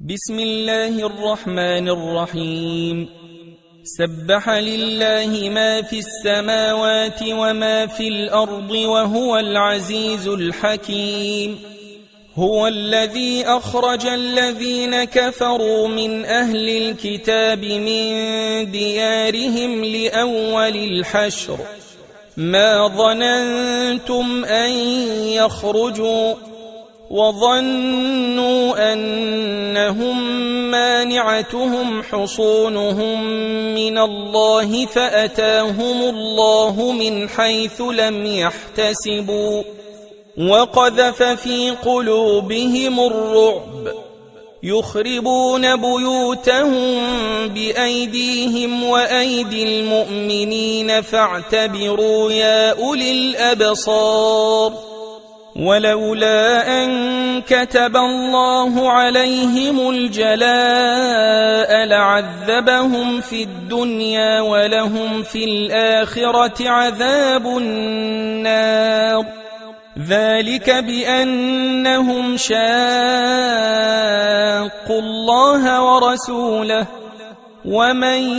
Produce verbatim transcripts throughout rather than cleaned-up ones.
بسم الله الرحمن الرحيم. سبح لله ما في السماوات وما في الأرض وهو العزيز الحكيم. هو الذي أخرج الذين كفروا من أهل الكتاب من ديارهم لأول الحشر ما ظننتم أن يخرجوا وظنوا أنهم مانعتهم حصونهم من الله فأتاهم الله من حيث لم يحتسبوا وقذف في قلوبهم الرعب يخربون بيوتهم بأيديهم وأيدي المؤمنين فاعتبروا يا أولي الأبصار. ولولا أن كتب الله عليهم الجلاء لعذبهم في الدنيا ولهم في الآخرة عذاب النار. ذلك بأنهم شاقوا الله ورسوله ومن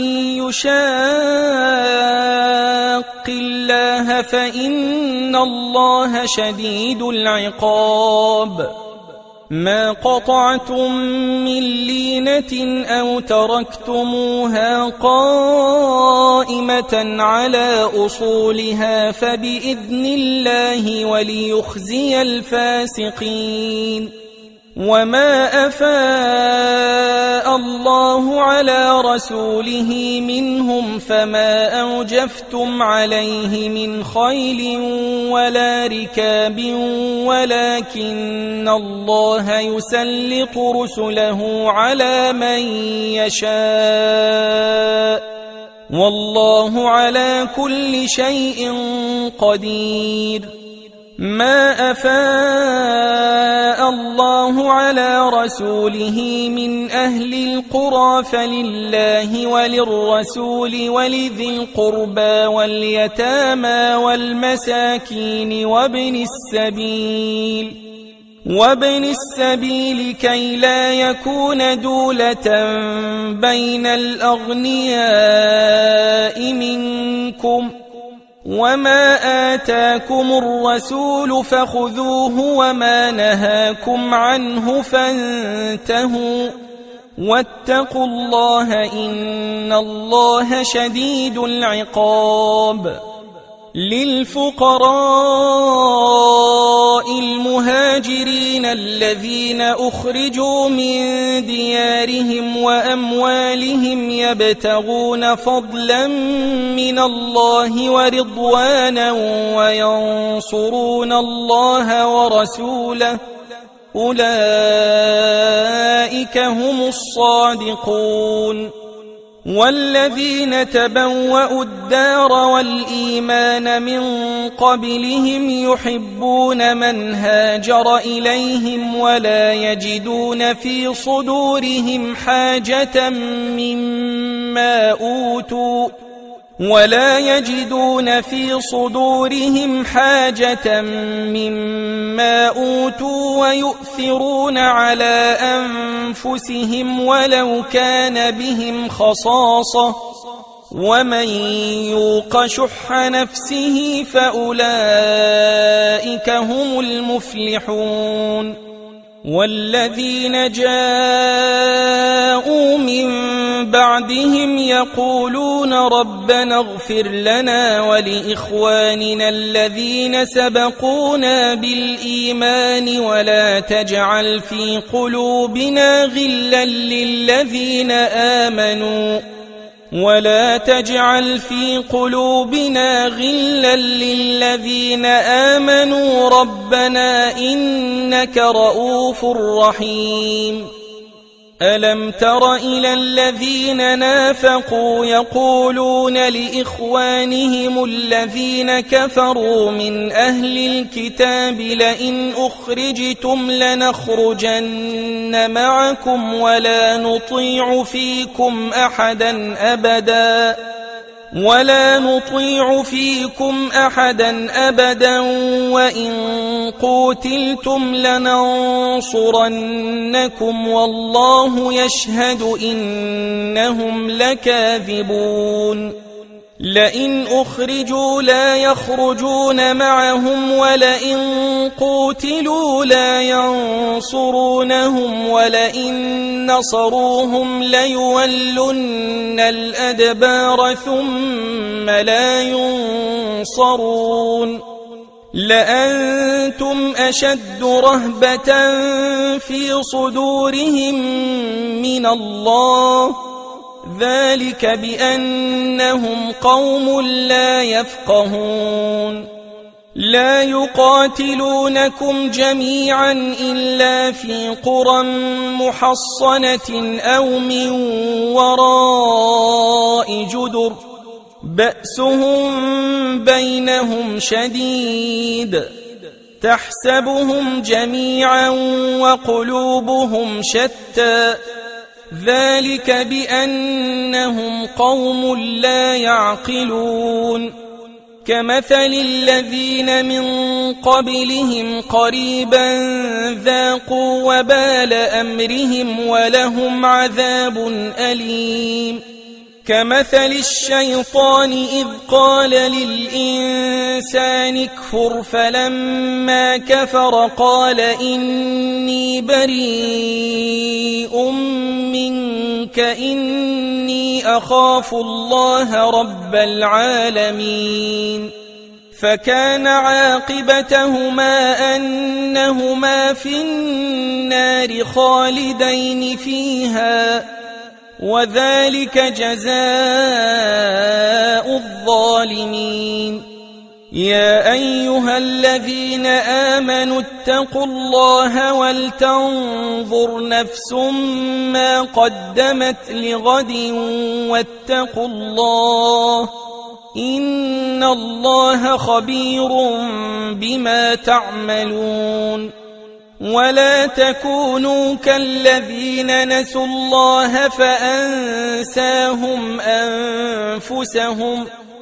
يشاق الله فإن الله شديد العقاب. ما قطعتم من لينة أو تركتموها قائمة على أصولها فبإذن الله وليخزي الفاسقين. وما أفاء الله على رسوله منهم فما أوجفتم عليه من خيل ولا ركاب ولكن الله يسلط رسله على من يشاء والله على كل شيء قدير. ما أفاء الله على رسوله من أهل القرى فلله وللرسول ولذي القربى واليتامى والمساكين وابن السبيل وابن السبيل كي لا يكون دولة بين الأغنياء منكم. وما آتاكم الرسول فخذوه وما نهاكم عنه فانتهوا واتقوا الله إن الله شديد العقاب. للفقراء المهاجرين الذين أخرجوا من ديارهم وأموالهم يبتغون فضلا من الله ورضوانا وينصرون الله ورسوله أولئك هم الصادقون. والذين تبوأوا الدار والإيمان من قبلهم يحبون من هاجر إليهم ولا يجدون في صدورهم حاجة مما أوتوا ولا يجدون في صدورهم حاجة مما أوتوا ويؤثرون على أنفسهم ولو كان بهم خصاصة ومن يوق شح نفسه فأولئك هم المفلحون. والذين جاءوا من بعدهم يقولون ربنا اغفر لنا ولإخواننا الذين سبقونا بالإيمان ولا تجعل في قلوبنا غلا للذين آمنوا ولا تجعل في قلوبنا غلا للذين آمنوا ربنا إنك رؤوف رحيم. ألم تر إلى الذين نافقوا يقولون لإخوانهم الذين كفروا من أهل الكتاب لئن أخرجتم لنخرجن معكم ولا نطيع فيكم أحدا أبدا ولا نطيع فيكم أحدا أبدا وإن قوتلتم لننصرنكم والله يشهد إنهم لكاذبون لئن أخرجوا لا يخرجون معهم ولئن قوتلوا لا ينصرونهم ولئن نصروهم ليولن الأدبار ثم لا ينصرون لأنتم أشد رهبة في صدورهم من الله ذلك بأنهم قوم لا يفقهون لا يقاتلونكم جميعا إلا في قرى محصنة أو من وراء جدر بأسهم بينهم شديد تحسبهم جميعا وقلوبهم شتى ذلك بأنهم قوم لا يعقلون كمثل الذين من قبلهم قريبا ذاقوا وبال أمرهم ولهم عذاب أليم كمثل الشيطان إذ قال للإنسان اكفر فلما كفر قال إني بريء منك إني أخاف الله رب العالمين فكان عاقبتهما أنهما في النار خالدين فيها وذلك جزاء الظالمين يا أيها الذين آمنوا اتقوا الله ولتنظر نفس ما قدمت لغد واتقوا الله إن الله خبير بما تعملون ولا تكونوا كالذين نسوا الله فأنساهم أنفسهم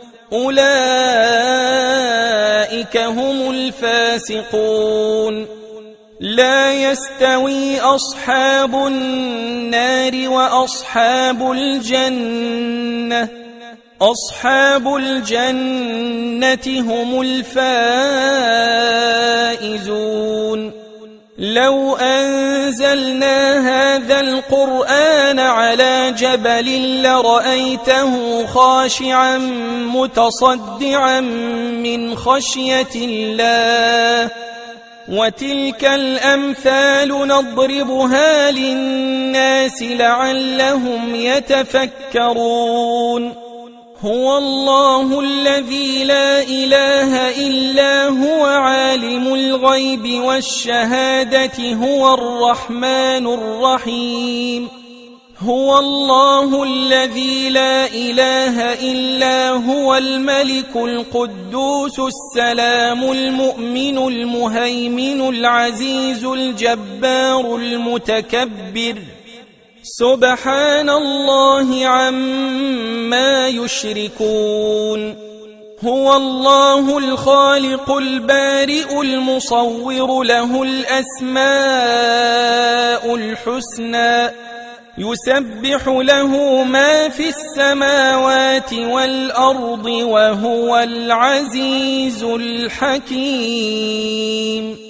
أولئك هم الفاسقون لا يستوي أصحاب النار وأصحاب الجنة أصحاب الجنة هم الفائزون لو أنزلنا هذا القرآن على جبل لرأيته خاشعا متصدعا من خشية الله وتلك الأمثال نضربها للناس لعلهم يتفكرون هو الله الذي لا إله إلا هو عالم الغيب والشهادة هو الرحمن الرحيم هو الله الذي لا إله إلا هو الملك القدوس السلام المؤمن المهيمن العزيز الجبار المتكبر سبحان الله عما يشركون هو الله الخالق البارئ المصور له الأسماء الحسنى يسبح له ما في السماوات والأرض وهو العزيز الحكيم